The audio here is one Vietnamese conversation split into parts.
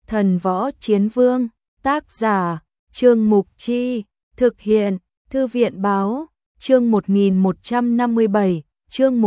Thần Võ Chiến Vương, tác giả, Trương Mục Chi, thực hiện, Thư viện Báo, chương 1157, chương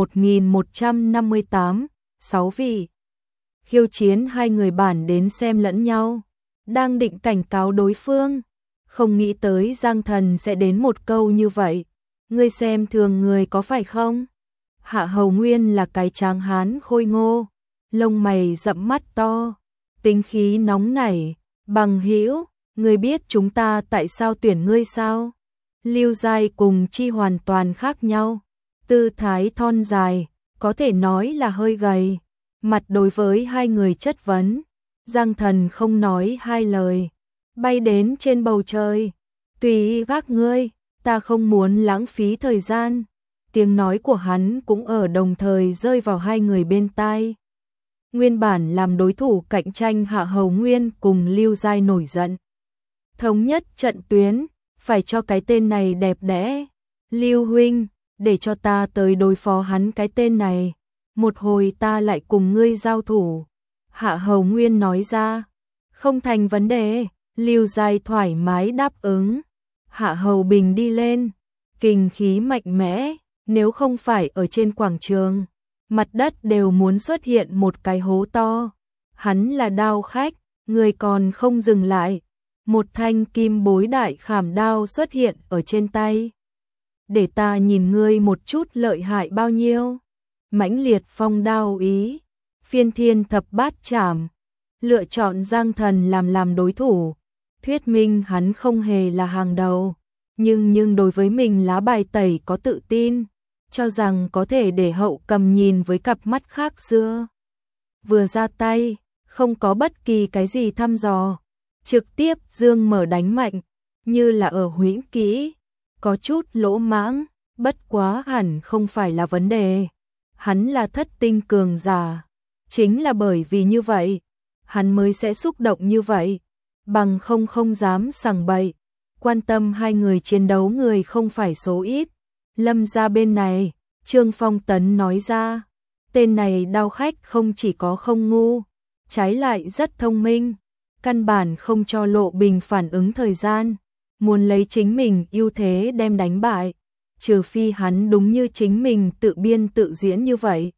1158, 6 vị. Khiêu chiến hai người bản đến xem lẫn nhau, đang định cảnh cáo đối phương, không nghĩ tới Giang Thần sẽ đến một câu như vậy. Ngươi xem thường người có phải không? Hạ Hầu Nguyên là cái tráng hán khôi ngô, lông mày rậm mắt to, tính khí nóng nảy. Bằng hữu, ngươi biết chúng ta tại sao tuyển ngươi sao? Lưu Giai cùng Chi hoàn toàn khác nhau, tư thái thon dài, có thể nói là hơi gầy. Mặt đối với hai người chất vấn, Giang Thần không nói hai lời, bay đến trên bầu trời. Tùy các ngươi, ta không muốn lãng phí thời gian. Tiếng nói của hắn cũng ở đồng thời rơi vào hai người bên tai. Nguyên bản làm đối thủ cạnh tranh Hạ Hầu Nguyên cùng Lưu Giai nổi giận. Thống nhất trận tuyến, phải cho cái tên này đẹp đẽ. Lưu huynh, để cho ta tới đối phó hắn cái tên này. Một hồi ta lại cùng ngươi giao thủ. Hạ Hầu Nguyên nói ra. Không thành vấn đề, Lưu Giai thoải mái đáp ứng. Hạ Hầu Bình đi lên, kình khí mạnh mẽ, nếu không phải ở trên quảng trường, mặt đất đều muốn xuất hiện một cái hố to. Hắn là đao khách, người còn không dừng lại. Một thanh kim bối đại khảm đao xuất hiện ở trên tay. Để ta nhìn ngươi một chút lợi hại bao nhiêu. Mãnh liệt phong đao ý, phiên thiên thập bát chảm, lựa chọn Giang Thần làm đối thủ. Thuyết minh hắn không hề là hàng đầu, nhưng đối với mình lá bài tẩy có tự tin, cho rằng có thể để Hậu Cầm nhìn với cặp mắt khác xưa. Vừa ra tay, không có bất kỳ cái gì thăm dò, trực tiếp dương mở đánh mạnh, như là ở huyễn kỹ, có chút lỗ mãng, bất quá hẳn không phải là vấn đề. Hắn là thất tinh cường giả, chính là bởi vì như vậy, hắn mới sẽ xúc động như vậy, bằng không dám sằng bậy. Quan tâm hai người chiến đấu người không phải số ít. Lâm gia bên này, Trương Phong Tấn nói ra, tên này đao khách không chỉ có không ngu, trái lại rất thông minh, căn bản không cho Lộ Bình phản ứng thời gian, muốn lấy chính mình ưu thế đem đánh bại, trừ phi hắn đúng như chính mình tự biên tự diễn như vậy.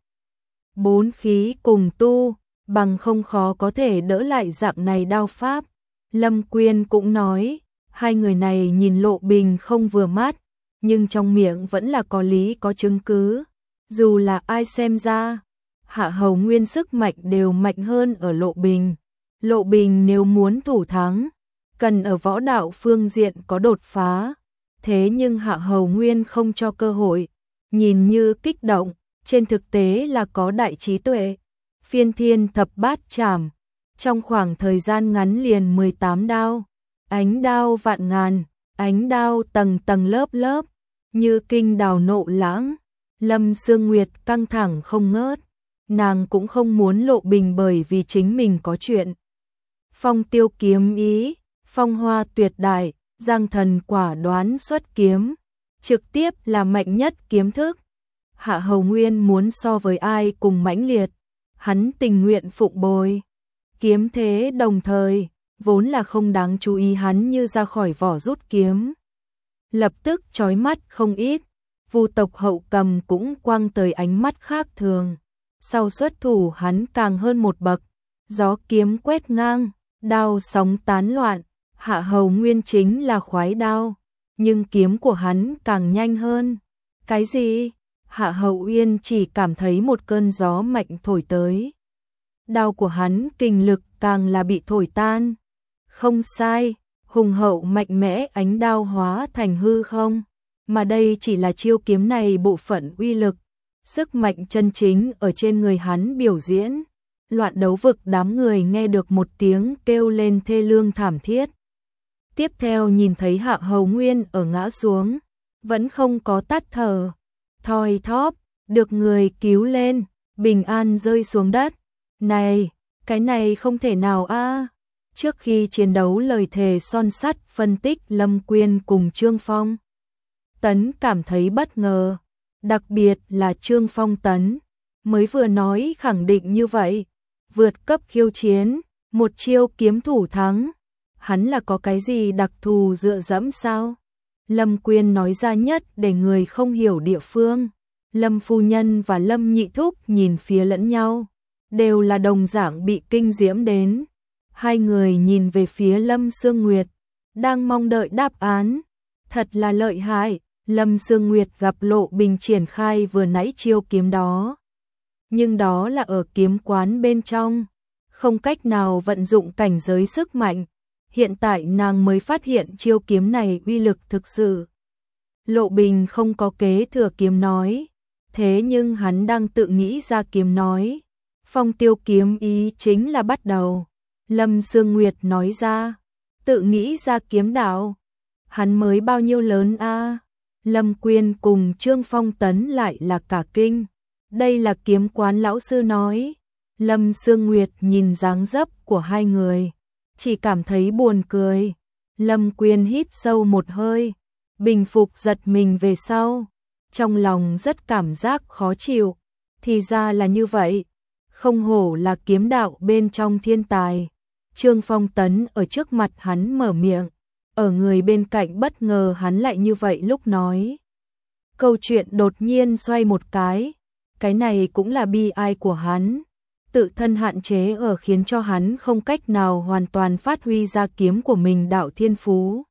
Bốn khí cùng tu, bằng không khó có thể đỡ lại dạng này đao pháp. Lâm Quyên cũng nói, hai người này nhìn Lộ Bình không vừa mắt, nhưng trong miệng vẫn là có lý có chứng cứ. Dù là ai xem ra, Hạ Hầu Nguyên sức mạnh đều mạnh hơn ở Lộ Bình. Lộ Bình nếu muốn thủ thắng, cần ở võ đạo phương diện có đột phá. Thế nhưng Hạ Hầu Nguyên không cho cơ hội, nhìn như kích động, trên thực tế là có đại trí tuệ. Phiên thiên thập bát chảm, trong khoảng thời gian ngắn liền 18 đao, ánh đao vạn ngàn, ánh đao tầng tầng lớp lớp, như kinh đào nộ lãng. Lâm Sương Nguyệt căng thẳng không ngớt, nàng cũng không muốn Lộ Bình bởi vì chính mình có chuyện. Phong tiêu kiếm ý, phong hoa tuyệt đại, Giang Thần quả đoán xuất kiếm, trực tiếp là mạnh nhất kiếm thức. Hạ Hầu Nguyên muốn so với ai cùng mãnh liệt, hắn tình nguyện phụng bồi. Kiếm thế đồng thời, vốn là không đáng chú ý hắn như ra khỏi vỏ rút kiếm. Lập tức chói mắt không ít, Vu tộc Hậu Cầm cũng quăng tới ánh mắt khác thường. Sau xuất thủ hắn càng hơn một bậc, gió kiếm quét ngang, đao sóng tán loạn. Hạ Hầu Nguyên chính là khoái đao, nhưng kiếm của hắn càng nhanh hơn. Cái gì? Hạ Hầu Uyên chỉ cảm thấy một cơn gió mạnh thổi tới. Đao của hắn kình lực càng là bị thổi tan. Không sai, hùng hậu mạnh mẽ ánh đao hóa thành hư không, mà đây chỉ là chiêu kiếm này bộ phận uy lực. Sức mạnh chân chính ở trên người hắn biểu diễn. Loạn đấu vực đám người nghe được một tiếng kêu lên thê lương thảm thiết. Tiếp theo nhìn thấy Hạ Hầu Nguyên ở ngã xuống, vẫn không có tắt thở, thoi thóp, được người cứu lên, bình an rơi xuống đất. Này, cái này không thể nào a. Trước khi chiến đấu lời thề son sắt phân tích Lâm Quyên cùng Trương Phong Tấn cảm thấy bất ngờ, đặc biệt là Trương Phong Tấn, mới vừa nói khẳng định như vậy, vượt cấp khiêu chiến, một chiêu kiếm thủ thắng. Hắn là có cái gì đặc thù dựa dẫm sao? Lâm Quyên nói ra nhất để người không hiểu địa phương. Lâm phu nhân và Lâm nhị thúc nhìn phía lẫn nhau, đều là đồng dạng bị kinh diễm đến. Hai người nhìn về phía Lâm Sương Nguyệt, đang mong đợi đáp án. Thật là lợi hại, Lâm Sương Nguyệt gặp Lộ Bình triển khai vừa nãy chiêu kiếm đó. Nhưng đó là ở kiếm quán bên trong, không cách nào vận dụng cảnh giới sức mạnh. Hiện tại nàng mới phát hiện chiêu kiếm này uy lực thực sự. Lộ Bình không có kế thừa kiếm nói, thế nhưng hắn đang tự nghĩ ra kiếm nói. Phong tiêu kiếm ý chính là bắt đầu. Lâm Sương Nguyệt nói ra, tự nghĩ ra kiếm đạo. Hắn mới bao nhiêu lớn a? Lâm Quyên cùng Trương Phong Tấn lại là cả kinh. Đây là kiếm quán lão sư nói. Lâm Sương Nguyệt nhìn dáng dấp của hai người, chỉ cảm thấy buồn cười. Lâm Quyên hít sâu một hơi, bình phục giật mình về sau. Trong lòng rất cảm giác khó chịu. Thì ra là như vậy. Không hổ là kiếm đạo bên trong thiên tài. Trương Phong Tấn ở trước mặt hắn mở miệng. Ở người bên cạnh bất ngờ hắn lại như vậy lúc nói. Câu chuyện đột nhiên xoay một cái. Cái này cũng là bi ai của hắn. Tự thân hạn chế ở khiến cho hắn không cách nào hoàn toàn phát huy ra kiếm của mình đạo thiên phú.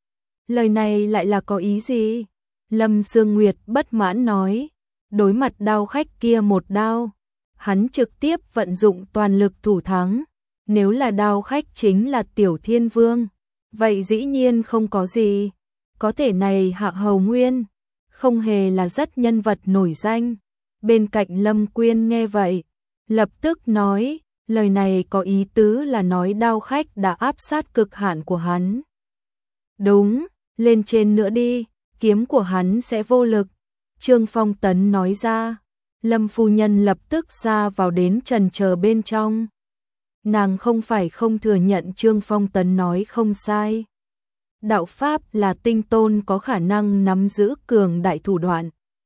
Lời này lại là có ý gì? Lâm Sương Nguyệt bất mãn nói. Đối mặt đao khách kia một đao, hắn trực tiếp vận dụng toàn lực thủ thắng. Nếu là đao khách chính là Tiểu Thiên Vương, vậy dĩ nhiên không có gì. Có thể này Hạ Hầu Nguyên không hề là rất nhân vật nổi danh. Bên cạnh Lâm Quyên nghe vậy, lập tức nói, lời này có ý tứ là nói đao khách đã áp sát cực hạn của hắn. Đúng, lên trên nữa đi, kiếm của hắn sẽ vô lực. Trương Phong Tấn nói ra. Lâm phu nhân lập tức ra vào đến trần chờ bên trong. Nàng không phải không thừa nhận Trương Phong Tấn nói không sai. Đạo Pháp là tinh tôn có khả năng nắm giữ cường đại thủ đoạn.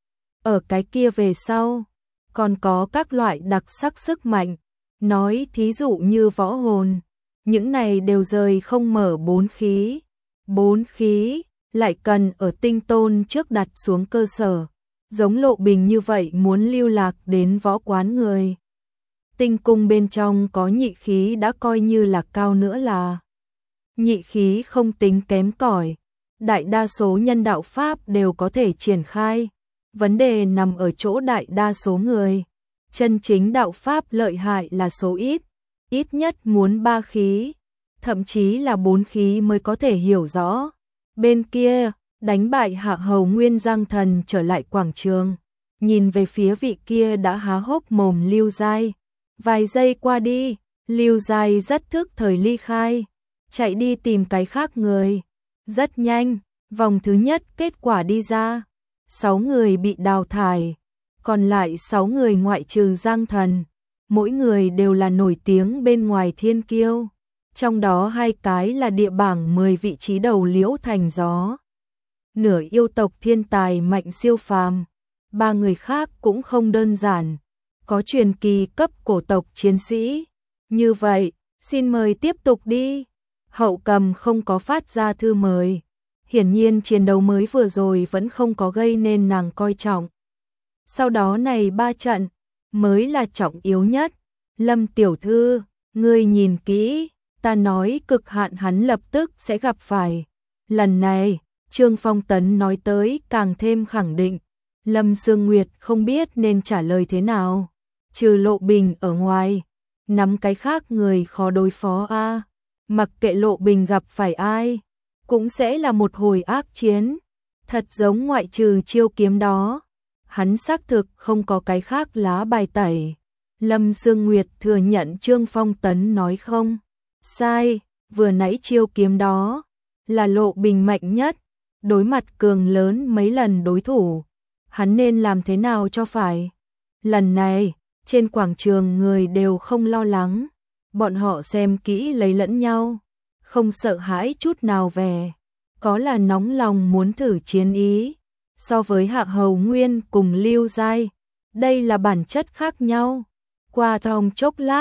Ở cái kia về sau, còn có các loại đặc sắc sức mạnh. Nói thí dụ như võ hồn, những này đều rời không mở bốn khí. Bốn khí lại cần ở tinh tôn trước đặt xuống cơ sở. Giống Lộ Bình như vậy muốn lưu lạc đến võ quán người. Tinh cung bên trong có nhị khí đã coi như là cao nữa là. Nhị khí không tính kém cỏi. Đại đa số nhân đạo Pháp đều có thể triển khai. Vấn đề nằm ở chỗ đại đa số người. Chân chính đạo Pháp lợi hại là số ít. Ít nhất muốn 3 khí. Thậm chí là 4 khí mới có thể hiểu rõ. Bên kia, đánh bại Hạ Hầu Nguyên Giang Thần trở lại quảng trường. Nhìn về phía vị kia đã há hốc mồm Lưu Giai. Vài giây qua đi, Lưu Giai rất thức thời ly khai. Chạy đi tìm cái khác người. Rất nhanh, vòng thứ nhất kết quả đi ra. 6 người bị đào thải. Còn lại 6 người ngoại trừ Giang Thần. Mỗi người đều là nổi tiếng bên ngoài thiên kiêu. Trong đó 2 cái là địa bảng 10 vị trí đầu Liễu Thành Gió. Nửa yêu tộc thiên tài mạnh siêu phàm. 3 người khác cũng không đơn giản. Có truyền kỳ cấp cổ tộc chiến sĩ. Như vậy, xin mời tiếp tục đi. Hậu cầm không có phát ra thư mời. Hiển nhiên chiến đấu mới vừa rồi vẫn không có gây nên nàng coi trọng. Sau đó này 3 trận, mới là trọng yếu nhất. Lâm tiểu thư, ngươi nhìn kỹ, ta nói cực hạn hắn lập tức sẽ gặp phải. Lần này, Trương Phong Tấn nói tới càng thêm khẳng định. Lâm Sương Nguyệt không biết nên trả lời thế nào. Trừ Lộ Bình ở ngoài, nắm cái khác người khó đối phó a. Mặc kệ Lộ Bình gặp phải ai, cũng sẽ là một hồi ác chiến. Thật giống ngoại trừ chiêu kiếm đó, hắn xác thực không có cái khác lá bài tẩy. Lâm Sương Nguyệt thừa nhận Trương Phong Tấn nói không sai, vừa nãy chiêu kiếm đó là Lộ Bình mạnh nhất, đối mặt cường lớn mấy lần đối thủ, hắn nên làm thế nào cho phải. Lần này, trên quảng trường người đều không lo lắng, bọn họ xem kỹ lấy lẫn nhau, không sợ hãi chút nào về, có là nóng lòng muốn thử chiến ý. So với Hạ Hầu Nguyên cùng Lưu Giai, đây là bản chất khác nhau. Qua trong chốc lát,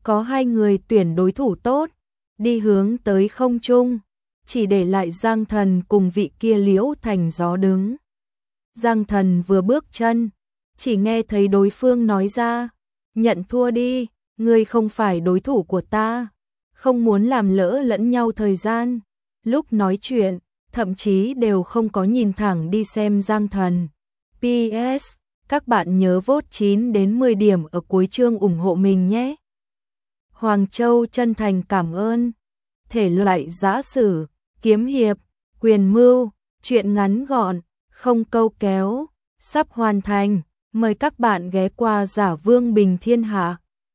có hai người tuyển đối thủ tốt, đi hướng tới không trung, chỉ để lại Giang Thần cùng vị kia Liễu Thành Gió đứng. Giang Thần vừa bước chân, chỉ nghe thấy đối phương nói ra, nhận thua đi, ngươi không phải đối thủ của ta, không muốn làm lỡ lẫn nhau thời gian. Lúc nói chuyện, thậm chí đều không có nhìn thẳng đi xem Giang Thần. PS, các bạn nhớ vote 9 đến 10 điểm ở cuối chương ủng hộ mình nhé. Hoàng Châu chân thành cảm ơn. Thể loại giã sử, kiếm hiệp, quyền mưu, truyện ngắn gọn, không câu kéo, sắp hoàn thành. Mời các bạn ghé qua Giả Vương Bình Thiên Hạ.